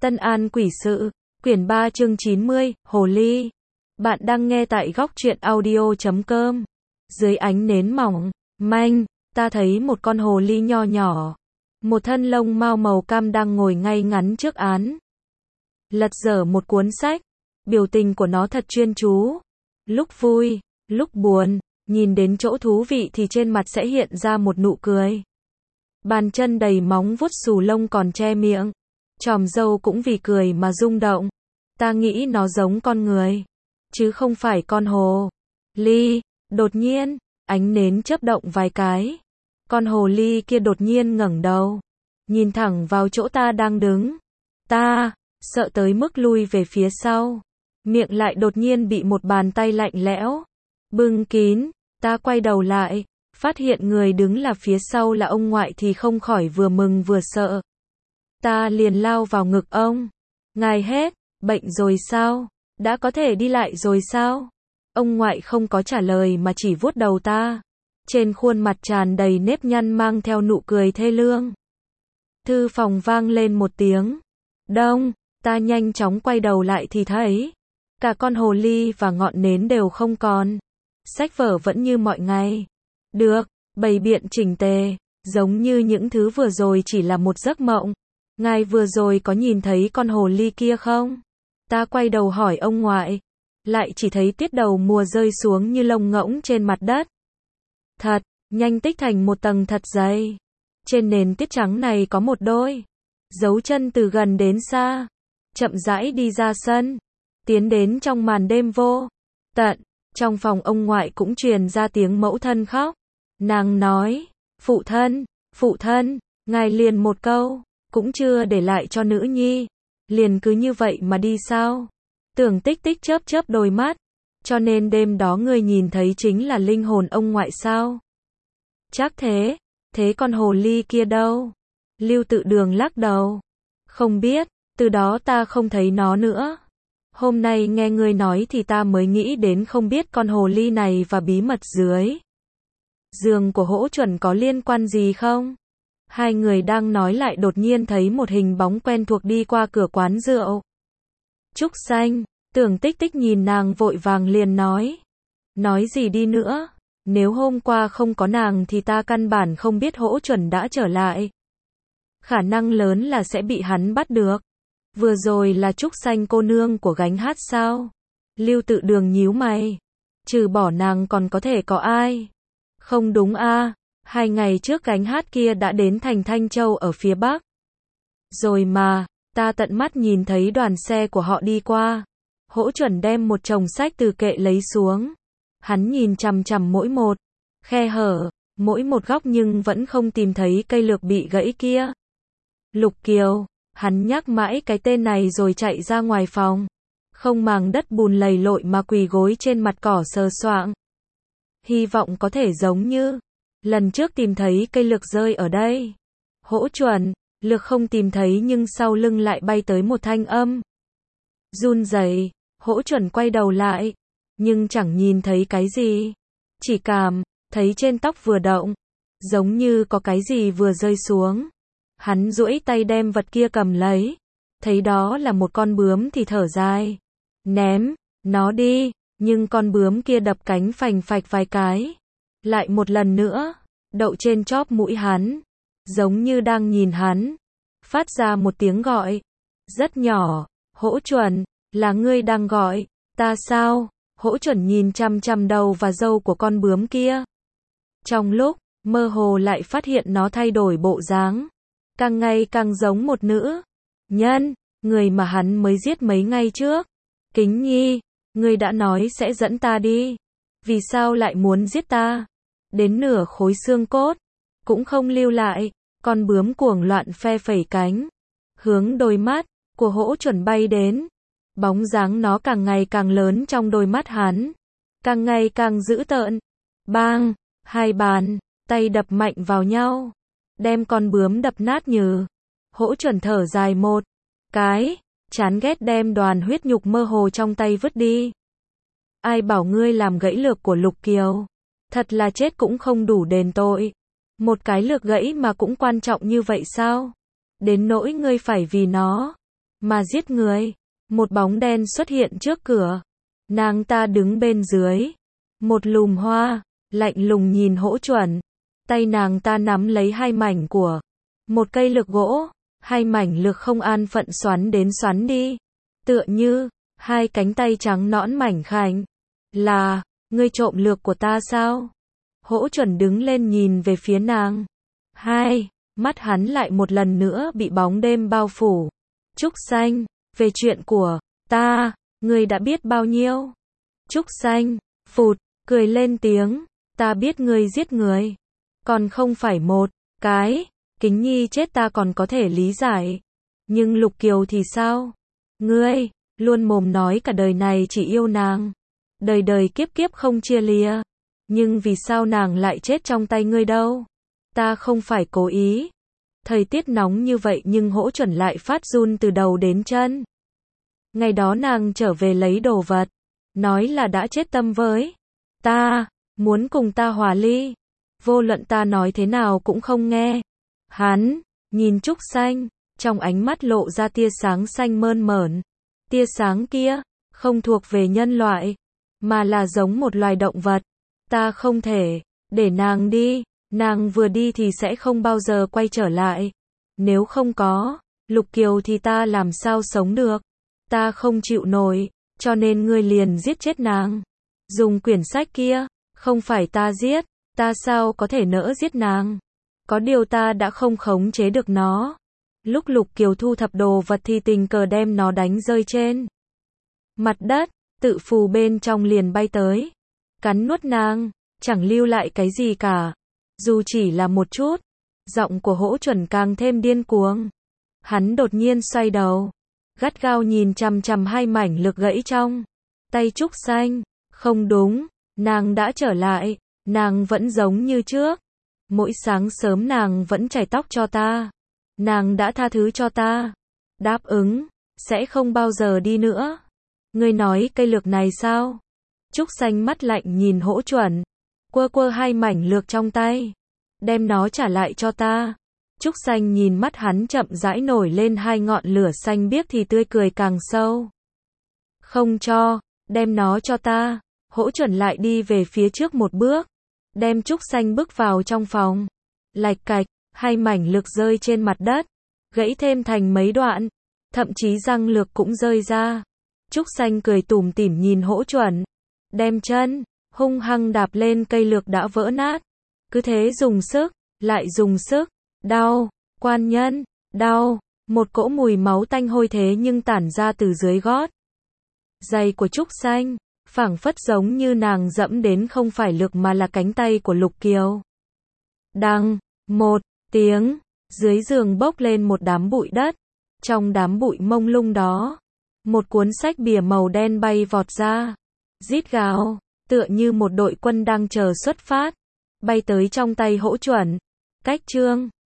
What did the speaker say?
Tân An Quỷ Sự, quyển 3 chương 90, Hồ Ly. Bạn đang nghe tại góc truyện audio.com. Dưới ánh nến mỏng, manh, ta thấy một con hồ ly nho nhỏ. Một thân lông mao màu cam đang ngồi ngay ngắn trước án. Lật dở một cuốn sách. Biểu tình của nó thật chuyên chú. Lúc vui, lúc buồn, nhìn đến chỗ thú vị thì trên mặt sẽ hiện ra một nụ cười. Bàn chân đầy móng vuốt xù lông còn che miệng. Chòm râu cũng vì cười mà rung động. Ta nghĩ nó giống con người, chứ không phải con hồ ly. Đột nhiên, ánh nến chớp động vài cái. Con hồ ly kia đột nhiên ngẩng đầu, nhìn thẳng vào chỗ ta đang đứng. Ta sợ tới mức lui về phía sau, miệng lại đột nhiên bị một bàn tay lạnh lẽo bưng kín. Ta quay đầu lại, phát hiện người đứng là phía sau là ông ngoại thì không khỏi vừa mừng vừa sợ. Ta liền lao vào ngực ông. Ngài hết bệnh rồi sao? Đã có thể đi lại rồi sao? Ông ngoại không có trả lời mà chỉ vuốt đầu ta. Trên khuôn mặt tràn đầy nếp nhăn mang theo nụ cười thê lương. Thư phòng vang lên một tiếng đông. Ta nhanh chóng quay đầu lại thì thấy cả con hồ ly và ngọn nến đều không còn. Sách vở vẫn như mọi ngày, được bày biện chỉnh tề, giống như những thứ vừa rồi chỉ là một giấc mộng. Ngài vừa rồi có nhìn thấy con hồ ly kia không? Ta quay đầu hỏi ông ngoại, lại chỉ thấy tiết đầu mùa rơi xuống như lông ngỗng trên mặt đất. Thật, nhanh tích thành một tầng thật dày. Trên nền tiết trắng này có một đôi dấu chân từ gần đến xa, chậm rãi đi ra sân, tiến đến trong màn đêm vô tận. Trong phòng ông ngoại cũng truyền ra tiếng mẫu thân khóc. Nàng nói, phụ thân, ngài liền một câu cũng chưa để lại cho nữ nhi, liền cứ như vậy mà đi sao? Tưởng Tích Tích chớp chớp đôi mắt, cho nên đêm đó ngươi nhìn thấy chính là linh hồn ông ngoại sao? Chắc thế, thế con hồ ly kia đâu? Lưu Tự Đường lắc đầu, không biết, từ đó ta không thấy nó nữa. Hôm nay nghe ngươi nói thì ta mới nghĩ đến không biết con hồ ly này và bí mật dưới giường của Hỗ Chuẩn có liên quan gì không? Hai người đang nói lại đột nhiên thấy một hình bóng quen thuộc đi qua cửa quán rượu. Trúc Xanh, Tưởng Tích Tích nhìn nàng vội vàng liền nói gì đi nữa, nếu hôm qua không có nàng thì ta căn bản không biết Hỗ Chuẩn đã trở lại. Khả năng lớn là sẽ bị hắn bắt được. Vừa rồi là Trúc Xanh cô nương của gánh hát sao? Lưu Tự Đường nhíu mày, trừ bỏ nàng còn có thể có ai? Không đúng a, 2 ngày trước gánh hát kia đã đến thành Thanh Châu ở phía Bắc. Rồi mà, ta tận mắt nhìn thấy đoàn xe của họ đi qua. Hỗ Chuẩn đem một chồng sách từ kệ lấy xuống. Hắn nhìn chằm chằm mỗi một khe hở, mỗi một góc nhưng vẫn không tìm thấy cây lược bị gãy kia. Lục Kiều, hắn nhắc mãi cái tên này rồi chạy ra ngoài phòng. Không màng đất bùn lầy lội mà quỳ gối trên mặt cỏ sờ soạng. Hy vọng có thể giống như lần trước tìm thấy cây lược rơi ở đây. Hỗ Chuẩn, lược không tìm thấy nhưng sau lưng lại bay tới một thanh âm run rẩy. Hỗ Chuẩn quay đầu lại, nhưng chẳng nhìn thấy cái gì. Chỉ cảm thấy trên tóc vừa động, giống như có cái gì vừa rơi xuống. Hắn duỗi tay đem vật kia cầm lấy, thấy đó là một con bướm thì thở dài, ném nó đi, nhưng con bướm kia đập cánh phành phạch vài cái, lại một lần nữa đậu trên chóp mũi hắn, giống như đang nhìn hắn, phát ra một tiếng gọi rất nhỏ. Hỗ Chuẩn, là ngươi đang gọi ta sao? Hỗ Chuẩn nhìn chằm chằm đầu và râu của con bướm kia. Trong lúc mơ hồ lại phát hiện nó thay đổi bộ dáng, càng ngày càng giống một nữ nhân, người mà hắn mới giết mấy ngày trước. Kính Nhi, ngươi đã nói sẽ dẫn ta đi, vì sao lại muốn giết ta? Đến nửa khối xương cốt cũng không lưu lại. Con bướm cuồng loạn phe phẩy cánh, hướng đôi mắt của Hỗ Chuẩn bay đến. Bóng dáng nó càng ngày càng lớn trong đôi mắt hắn, càng ngày càng dữ tợn. Bang, hai bàn tay đập mạnh vào nhau, đem con bướm đập nát nhừ. Hỗ Chuẩn thở dài một cái, chán ghét đem đoàn huyết nhục mơ hồ trong tay vứt đi. Ai bảo ngươi làm gãy lược của Lục Kiều? Thật là chết cũng không đủ đền tội. Một cái lược gãy mà cũng quan trọng như vậy sao? Đến nỗi ngươi phải vì nó mà giết người. Một bóng đen xuất hiện trước cửa. Nàng ta đứng bên dưới. Một lùm hoa, lạnh lùng nhìn Hỗ Chuẩn. Tay nàng ta nắm lấy hai mảnh của một cây lược gỗ. Hai mảnh lược không an phận xoắn đến xoắn đi. Tựa như hai cánh tay trắng nõn mảnh khảnh. Là, ngươi trộm lược của ta sao? Hỗ Chuẩn đứng lên nhìn về phía nàng. Mắt hắn lại một lần nữa bị bóng đêm bao phủ. Trúc Xanh, về chuyện của ta, ngươi đã biết bao nhiêu? Trúc Xanh, phụt, cười lên tiếng. Ta biết ngươi giết người. Còn không phải một cái. Kính Nhi chết ta còn có thể lý giải. Nhưng Lục Kiều thì sao? Ngươi, luôn mồm nói cả đời này chỉ yêu nàng. Đời đời kiếp kiếp không chia lìa. Nhưng vì sao nàng lại chết trong tay ngươi đâu? Ta không phải cố ý. Thời tiết nóng như vậy nhưng Hỗ Chuẩn lại phát run từ đầu đến chân. Ngày đó nàng trở về lấy đồ vật. Nói là đã chết tâm với ta. Muốn cùng ta hòa ly. Vô luận ta nói thế nào cũng không nghe. Hắn, nhìn Trúc Xanh. Trong ánh mắt lộ ra tia sáng xanh mơn mởn. Tia sáng kia, không thuộc về nhân loại. Mà là giống một loài động vật. Ta không thể để nàng đi. Nàng vừa đi thì sẽ không bao giờ quay trở lại. Nếu không có Lục Kiều thì ta làm sao sống được. Ta không chịu nổi. Cho nên ngươi liền giết chết nàng. Dùng quyển sách kia. Không phải ta giết. Ta sao có thể nỡ giết nàng. Có điều ta đã không khống chế được nó. Lúc Lục Kiều thu thập đồ vật thì tình cờ đem nó đánh rơi trên mặt đất. Tự phù bên trong liền bay tới. Cắn nuốt nàng. Chẳng lưu lại cái gì cả. Dù chỉ là một chút. Giọng của Hỗ Chuẩn càng thêm điên cuồng. Hắn đột nhiên xoay đầu. Gắt gao nhìn chằm chằm hai mảnh lược gãy trong tay Trúc Xanh. Không đúng. Nàng đã trở lại. Nàng vẫn giống như trước. Mỗi sáng sớm nàng vẫn chải tóc cho ta. Nàng đã tha thứ cho ta. Đáp ứng. Sẽ không bao giờ đi nữa. Ngươi nói cây lược này sao? Trúc Xanh mắt lạnh nhìn Hỗ Chuẩn. Quơ quơ hai mảnh lược trong tay. Đem nó trả lại cho ta. Trúc Xanh nhìn mắt hắn chậm rãi nổi lên hai ngọn lửa xanh biếc thì tươi cười càng sâu. Không cho. Đem nó cho ta. Hỗ Chuẩn lại đi về phía trước một bước. Đem Trúc Xanh bước vào trong phòng. Lạch cạch. Hai mảnh lược rơi trên mặt đất. Gãy thêm thành mấy đoạn. Thậm chí răng lược cũng rơi ra. Trúc Xanh cười tủm tỉm nhìn Hỗ Chuẩn. Đem chân hung hăng đạp lên cây lược đã vỡ nát. Cứ thế dùng sức. Lại dùng sức. Đau. Quan nhân. Đau. Một cỗ mùi máu tanh hôi thế nhưng tản ra từ dưới gót giày của Trúc Xanh. Phảng phất giống như nàng dẫm đến không phải lược mà là cánh tay của Lục Kiều. Đằng. Một tiếng. Dưới giường bốc lên một đám bụi đất. Trong đám bụi mông lung đó. Một cuốn sách bìa màu đen bay vọt ra. Rít gào. Tựa như một đội quân đang chờ xuất phát. Bay tới trong tay Hỗ Chuẩn. Cách chương